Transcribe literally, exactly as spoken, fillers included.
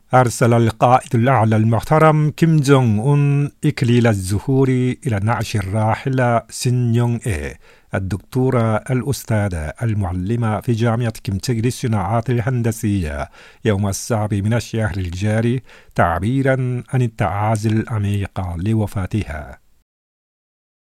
أرسل القائد الأعلى المحترم كيم جونغ أون إكليل الزهور إلى نعش الراحلة سين يونغ إيه الدكتورة الأستاذة المعلمة في جامعة كيمتجي للصناعات الهندسية يوم السابع من الشهر الجاري، تعبيرا عن التعازي العميق لوفاتها.